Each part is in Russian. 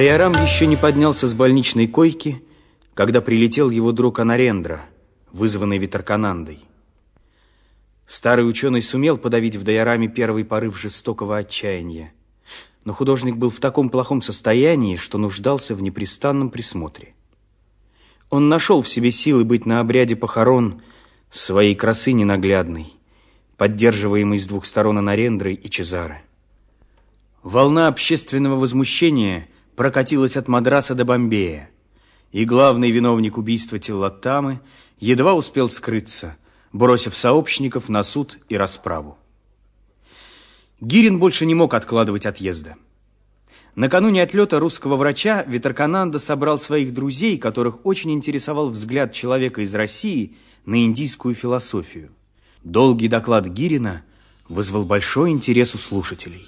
Дайорам еще не поднялся с больничной койки, когда прилетел его друг Анарендра, вызванный Витарканандой. Старый ученый сумел подавить в Дайораме первый порыв жестокого отчаяния, но художник был в таком плохом состоянии, что нуждался в непрестанном присмотре. Он нашел в себе силы быть на обряде похорон своей красы ненаглядной, поддерживаемой с двух сторон Анарендрой и Чезаре. Волна общественного возмущения прокатилась от Мадраса до Бомбея, и главный виновник убийства Тиллотамы едва успел скрыться, бросив сообщников на суд и расправу. Гирин больше не мог откладывать отъезда. Накануне отлета русского врача Витаркананда собрал своих друзей, которых очень интересовал взгляд человека из России на индийскую философию. Долгий доклад Гирина вызвал большой интерес у слушателей.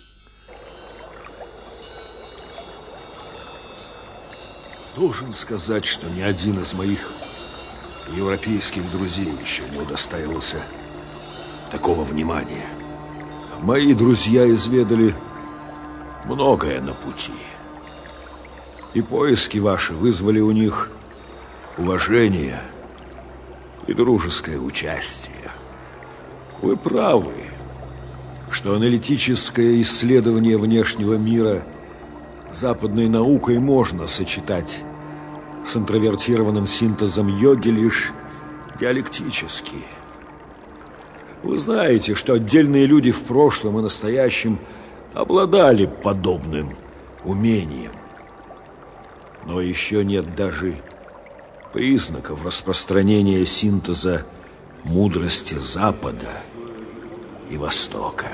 Должен сказать, что ни один из моих европейских друзей еще не удостаивался такого внимания. Мои друзья изведали многое на пути. И поиски ваши вызвали у них уважение и дружеское участие. Вы правы, что аналитическое исследование внешнего мира западной наукой можно сочетать с интровертированным синтезом йоги лишь диалектически. Вы знаете, что отдельные люди в прошлом и настоящем обладали подобным умением. Но еще нет даже признаков распространения синтеза мудрости Запада и Востока.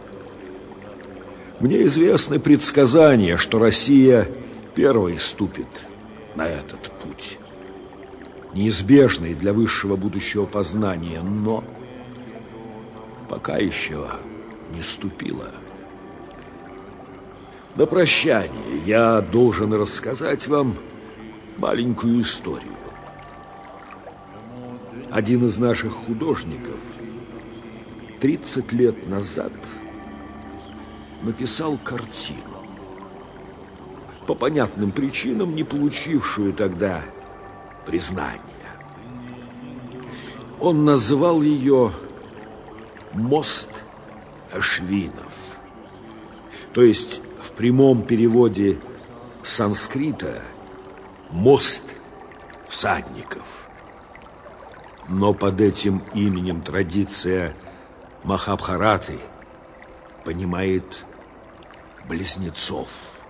Мне известны предсказания, что Россия первой ступит на этот путь, неизбежный для высшего будущего познания, но пока еще не ступила. На прощание я должен рассказать вам маленькую историю. Один из наших художников 30 лет назад написал картину, по понятным причинам не получившую тогда признания. Он называл ее «Мост Ашвинов», то есть в прямом переводе с санскрита «мост всадников». Но под этим именем традиция Махабхараты понимает близнецов,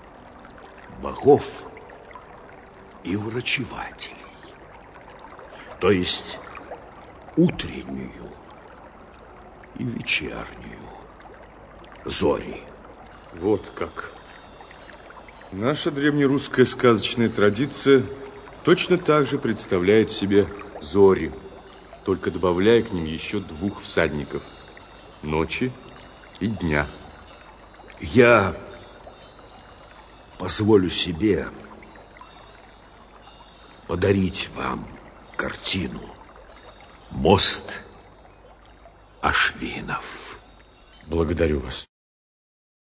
богов и врачевателей, то есть утреннюю и вечернюю зори. Вот как. Наша древнерусская сказочная традиция точно так же представляет себе зори, только добавляя к ним еще двух всадников – ночи и дня. Я позволю себе подарить вам картину «Мост Ашвинов». Благодарю вас.